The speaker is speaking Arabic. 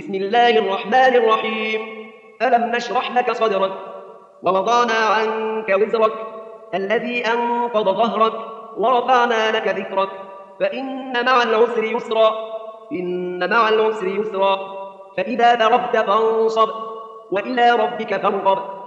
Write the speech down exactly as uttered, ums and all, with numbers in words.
بسم الله الرحمن الرحيم. ألم نشرح لك صدرك ووضعنا عنك وزرك الذي أنقض ظهرك ورفعنا لك ذكرك فإن مع العسر يسرا إن مع العسر يسرا فإذا فرغت فانصب وإلى ربك فارغب